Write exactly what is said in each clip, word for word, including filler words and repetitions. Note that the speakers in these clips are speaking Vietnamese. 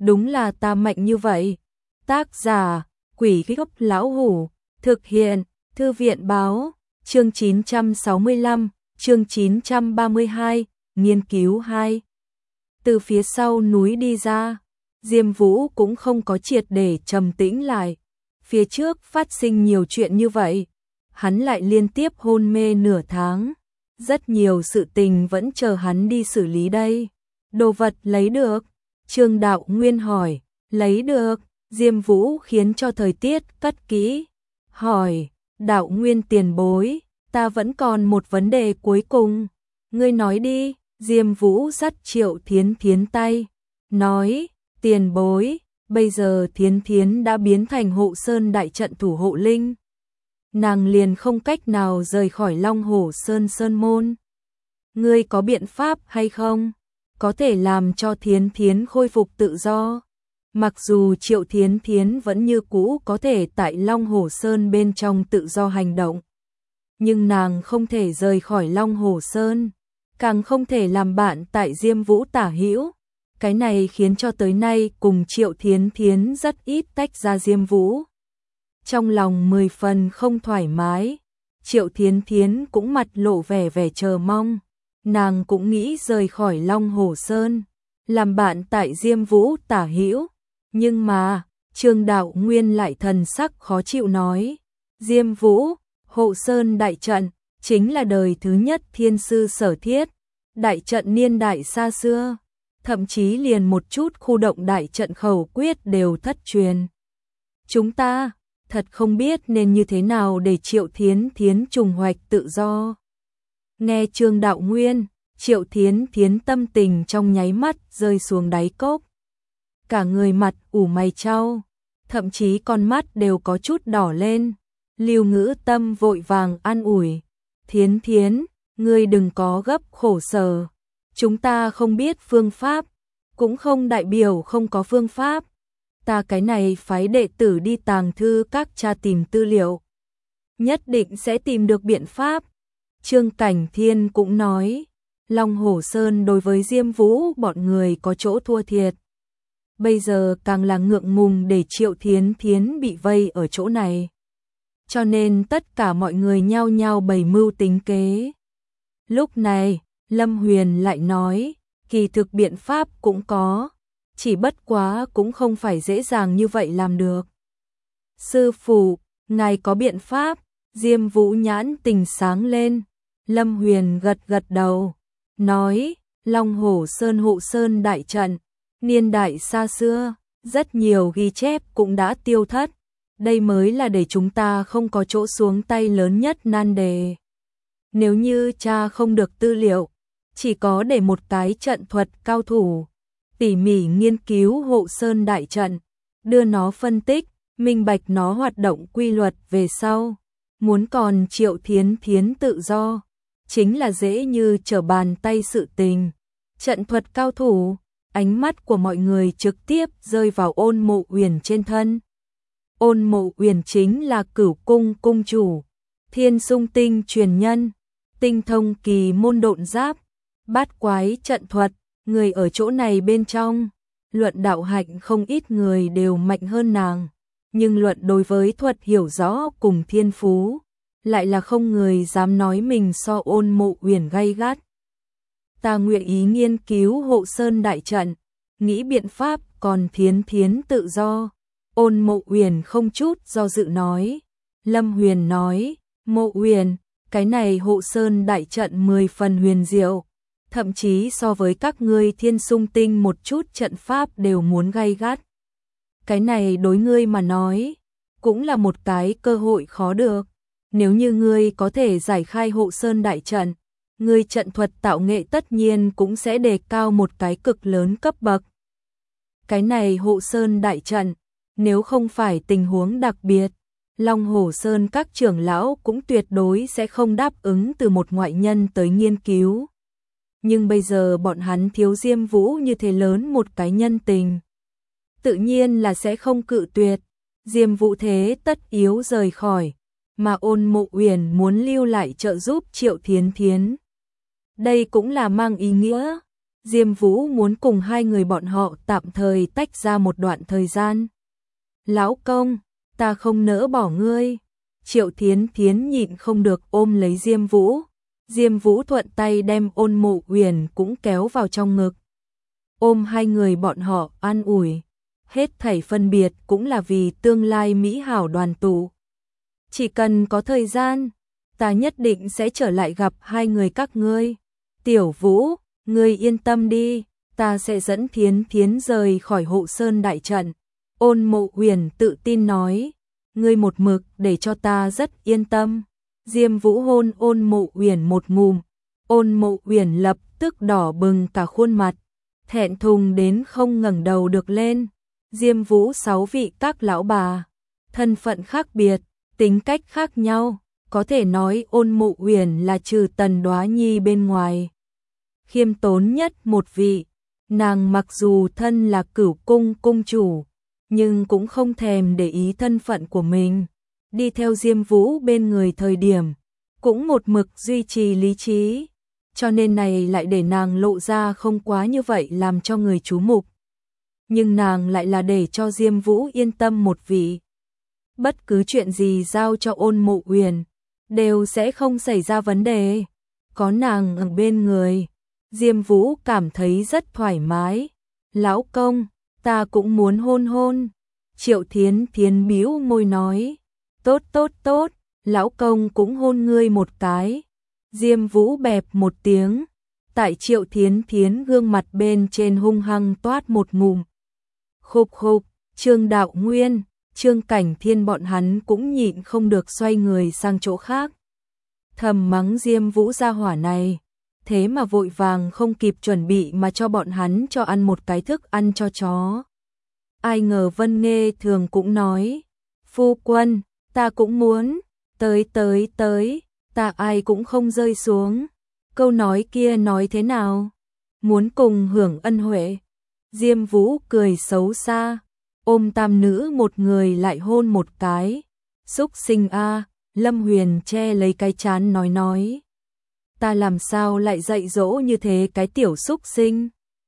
đúng là ta mạnh như vậy. Tác giả, Quỷ Gốc Lão Hủ, thực hiện, Thư viện Báo, chương chín trăm sáu mươi lăm, chương chín trăm ba mươi hai, nghiên cứu hai. Từ phía sau núi đi ra, Diêm Vũ cũng không có triệt để trầm tĩnh lại. Phía trước phát sinh nhiều chuyện như vậy, hắn lại liên tiếp hôn mê nửa tháng. Rất nhiều sự tình vẫn chờ hắn đi xử lý đây. Đồ vật lấy được? Trương Đạo Nguyên hỏi. Lấy được. Diêm Vũ khiến cho thời tiết cất kỹ. Hỏi, Đạo Nguyên tiền bối, ta vẫn còn một vấn đề cuối cùng. Ngươi nói đi. Diêm Vũ dắt Triệu Thiến Thiến tay. Nói, tiền bối, bây giờ Thiến Thiến đã biến thành hộ sơn đại trận thủ hộ linh. Nàng liền không cách nào rời khỏi Long Hổ Sơn Sơn Môn. Ngươi có biện pháp hay không? Có thể làm cho Thiến Thiến khôi phục tự do. Mặc dù Triệu Thiến Thiến vẫn như cũ có thể tại Long Hổ Sơn bên trong tự do hành động. Nhưng nàng không thể rời khỏi Long Hổ Sơn. Càng không thể làm bạn tại Diêm Vũ tả hữu. Cái này khiến cho tới nay cùng Triệu Thiến Thiến rất ít tách ra Diêm Vũ. Trong lòng mười phần không thoải mái, Triệu Thiến Thiến cũng mặt lộ vẻ vẻ chờ mong. Nàng cũng nghĩ rời khỏi Long Hổ Sơn, làm bạn tại Diêm Vũ tả hữu. Nhưng mà, Trương Đạo Nguyên lại thần sắc khó chịu nói. Diêm Vũ, hộ sơn đại trận, chính là đời thứ nhất thiên sư sở thiết. Đại trận niên đại xa xưa, thậm chí liền một chút khu động đại trận khẩu quyết đều thất truyền. Chúng ta thật không biết nên như thế nào để Triệu Thiến Thiến trùng hoạch tự do. Nghe Trương Đạo Nguyên, Triệu Thiến Thiến tâm tình trong nháy mắt rơi xuống đáy cốc. Cả người mặt ủ mày chau, thậm chí con mắt đều có chút đỏ lên. Lưu Ngữ Tâm vội vàng an ủi. Thiến Thiến, ngươi đừng có gấp khổ sở. Chúng ta không biết phương pháp, cũng không đại biểu không có phương pháp. Ta cái này phái đệ tử đi tàng thư các tra tìm tư liệu. Nhất định sẽ tìm được biện pháp. Trương Cảnh Thiên cũng nói, Long Hổ Sơn đối với Diêm Vũ bọn người có chỗ thua thiệt. Bây giờ càng là ngượng ngùng để Triệu Thiến Thiến bị vây ở chỗ này. Cho nên tất cả mọi người nhao nhao bày mưu tính kế. Lúc này, Lâm Huyền lại nói, kỳ thực biện pháp cũng có. Chỉ bất quá cũng không phải dễ dàng như vậy làm được. Sư phụ, ngài có biện pháp? Diêm Vũ nhãn tình sáng lên. Lâm Huyền gật gật đầu, nói, Long Hổ Sơn hộ sơn đại trận, niên đại xa xưa, rất nhiều ghi chép cũng đã tiêu thất. Đây mới là để chúng ta không có chỗ xuống tay lớn nhất nan đề. Nếu như cha không được tư liệu, chỉ có để một cái trận thuật cao thủ tỉ mỉ nghiên cứu hộ sơn đại trận, đưa nó phân tích, minh bạch nó hoạt động quy luật về sau. Muốn còn Triệu Thiến Thiến tự do, chính là dễ như trở bàn tay sự tình. Trận thuật cao thủ, ánh mắt của mọi người trực tiếp rơi vào Ôn Mộ Uyển trên thân. Ôn Mộ Uyển chính là Cửu Cung cung chủ, Thiên Sung Tinh truyền nhân, tinh thông kỳ môn độn giáp, bát quái trận thuật. Người ở chỗ này bên trong, luận đạo hạnh không ít người đều mạnh hơn nàng, nhưng luận đối với thuật hiểu rõ cùng thiên phú, lại là không người dám nói mình so Ôn Mộ Uyển gay gắt. Ta nguyện ý nghiên cứu hộ sơn đại trận, nghĩ biện pháp còn Thiến Thiến tự do. Ôn Mộ Uyển không chút do dự nói. Lâm Huyền nói, Mộ Uyển, cái này hộ sơn đại trận mười phần huyền diệu. Thậm chí so với các ngươi Thiên Sung Tinh một chút trận pháp đều muốn gay gắt. Cái này đối ngươi mà nói, cũng là một cái cơ hội khó được. Nếu như ngươi có thể giải khai hộ sơn đại trận, ngươi trận thuật tạo nghệ tất nhiên cũng sẽ đề cao một cái cực lớn cấp bậc. Cái này hộ sơn đại trận, nếu không phải tình huống đặc biệt, Long Hổ Sơn các trưởng lão cũng tuyệt đối sẽ không đáp ứng từ một ngoại nhân tới nghiên cứu. Nhưng bây giờ bọn hắn thiếu Diêm Vũ như thế lớn một cái nhân tình, tự nhiên là sẽ không cự tuyệt. Diêm Vũ thế tất yếu rời khỏi, mà Ôn Mộ Uyển muốn lưu lại trợ giúp Triệu Thiến Thiến. Đây cũng là mang ý nghĩa, Diêm Vũ muốn cùng hai người bọn họ tạm thời tách ra một đoạn thời gian. Lão công, ta không nỡ bỏ ngươi. Triệu Thiến Thiến nhịn không được ôm lấy Diêm Vũ. Diêm Vũ thuận tay đem Ôn Mộ Uyển cũng kéo vào trong ngực. Ôm hai người bọn họ an ủi. Hết thảy phân biệt cũng là vì tương lai mỹ hảo đoàn tụ. Chỉ cần có thời gian, ta nhất định sẽ trở lại gặp hai người các ngươi. Tiểu Vũ, ngươi yên tâm đi, ta sẽ dẫn Thiến Thiến rời khỏi Hộ Sơn đại trận. Ôn Mộ Uyển tự tin nói, ngươi một mực để cho ta rất yên tâm. Diêm Vũ hôn Ôn Mộ Uyển một ngụm, Ôn Mộ Uyển lập tức đỏ bừng cả khuôn mặt, thẹn thùng đến không ngẩng đầu được lên. Diêm Vũ sáu vị các lão bà, thân phận khác biệt, tính cách khác nhau, có thể nói Ôn Mộ Uyển là trừ Tần Đoá Nhi bên ngoài khiêm tốn nhất một vị. Nàng mặc dù thân là Cửu cung cung chủ, nhưng cũng không thèm để ý thân phận của mình. Đi theo Diêm Vũ bên người thời điểm, cũng một mực duy trì lý trí, cho nên này lại để nàng lộ ra không quá như vậy làm cho người chú mục. Nhưng nàng lại là để cho Diêm Vũ yên tâm một vị. Bất cứ chuyện gì giao cho Ôn Mộ Uyển, đều sẽ không xảy ra vấn đề. Có nàng ở bên người, Diêm Vũ cảm thấy rất thoải mái. Lão công, ta cũng muốn hôn hôn. Triệu Thiến Thiến bĩu môi nói, tốt tốt tốt, lão công cũng hôn ngươi một cái. Diêm Vũ bẹp một tiếng, tại Triệu Thiến Thiến gương mặt bên trên hung hăng toát một ngụm. Khục khục, Trương Đạo Nguyên, Trương Cảnh Thiên bọn hắn cũng nhịn không được xoay người sang chỗ khác. Thầm mắng Diêm Vũ gia hỏa này, thế mà vội vàng không kịp chuẩn bị mà cho bọn hắn cho ăn một cái thức ăn cho chó. Ai ngờ Vân Nghê Thường cũng nói, phu quân, ta cũng muốn, tới tới tới, ta ai cũng không rơi xuống. Câu nói kia nói thế nào? Muốn cùng hưởng ân huệ. Diêm Vũ cười xấu xa, ôm tam nữ một người lại hôn một cái. Xúc sinh a, Lâm Huyền che lấy cái trán nói nói. Ta làm sao lại dạy dỗ như thế cái tiểu xúc sinh?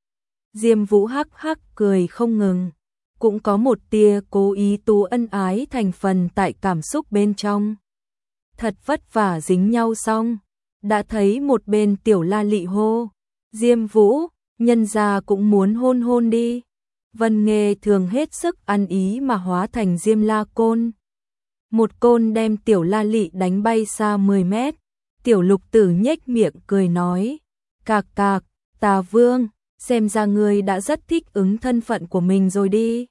Diêm Vũ hắc hắc cười không ngừng, cũng có một tia cố ý tú ân ái thành phần tại cảm xúc bên trong. Thật vất vả dính nhau xong, đã thấy một bên Tiểu La Lị hô, Diêm Vũ, nhân gia cũng muốn hôn hôn đi. Vân Nghê Thường hết sức ăn ý mà hóa thành Diêm La Côn. Một côn đem Tiểu La Lị đánh bay xa mười mét. Tiểu Lục Tử nhếch miệng cười nói, cạc cạc, Tà Vương, xem ra ngươi đã rất thích ứng thân phận của mình rồi đi.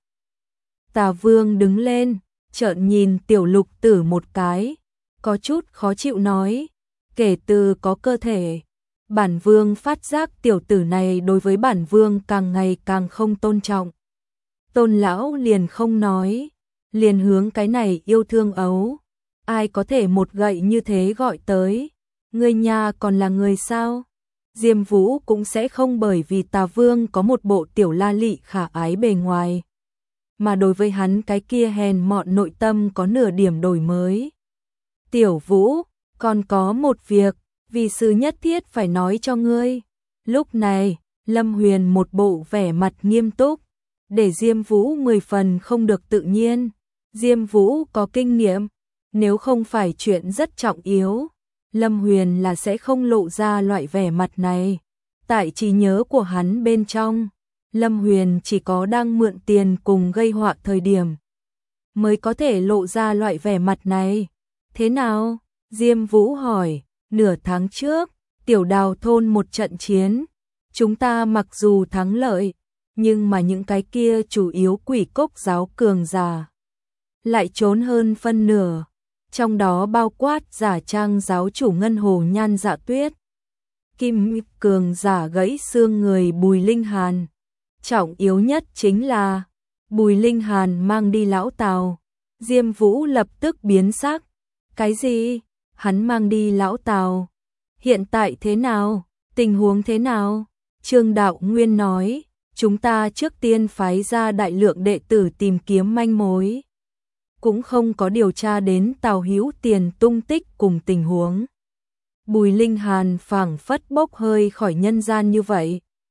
Tà Vương đứng lên, trợn nhìn Tiểu Lục Tử một cái, có chút khó chịu nói, kể từ có cơ thể, bản Vương phát giác tiểu tử này đối với bản Vương càng ngày càng không tôn trọng. Tôn lão liền không nói, liền hướng cái này yêu thương ấu, ai có thể một gậy như thế gọi tới, ngươi nhà còn là người sao? Diêm Vũ cũng sẽ không bởi vì Tà Vương có một bộ Tiểu La Lị khả ái bề ngoài, mà đối với hắn cái kia hèn mọn nội tâm có nửa điểm đổi mới. Tiểu Vũ, còn có một việc, vì sư nhất thiết phải nói cho ngươi. Lúc này, Lâm Huyền một bộ vẻ mặt nghiêm túc, để Diêm Vũ mười phần không được tự nhiên. Diêm Vũ có kinh nghiệm, nếu không phải chuyện rất trọng yếu, Lâm Huyền là sẽ không lộ ra loại vẻ mặt này. Tại trí nhớ của hắn bên trong, Lâm Huyền chỉ có đang mượn tiền cùng gây họa thời điểm mới có thể lộ ra loại vẻ mặt này. Thế nào? Diêm Vũ hỏi. Nửa tháng trước, Tiểu Đào thôn một trận chiến, chúng ta mặc dù thắng lợi, nhưng mà những cái kia chủ yếu quỷ cốc giáo cường giả lại trốn hơn phân nửa, trong đó bao quát giả trang giáo chủ Ngân Hồ Nhan Dạ Tuyết, kim cường giả gãy xương người Bùi Linh Hàn. Trọng yếu nhất chính là Bùi Linh Hàn mang đi lão Tào. Diêm Vũ lập tức biến sắc. Cái gì? Hắn mang đi lão Tào? Hiện tại thế nào? Tình huống thế nào? Trương Đạo Nguyên nói, chúng ta trước tiên phái ra đại lượng đệ tử tìm kiếm manh mối, cũng không có điều tra đến Tào Hữu Tiền tung tích cùng tình huống. Bùi Linh Hàn phảng phất bốc hơi khỏi nhân gian như vậy.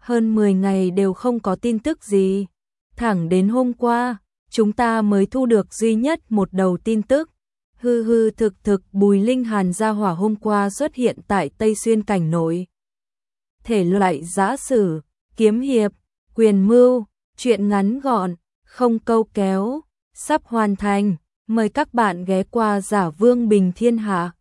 hơn mười ngày đều không có tin tức gì. Thẳng đến hôm qua, chúng ta mới thu được duy nhất một đầu tin tức. Hư hư thực thực Bùi Linh Hàn gia hỏa hôm qua xuất hiện tại Tây Xuyên cảnh nổi. Thể loại giã sử, kiếm hiệp, quyền mưu, truyện ngắn gọn, không câu kéo, sắp hoàn thành. Mời các bạn ghé qua Giả Vương Bình Thiên Hạ.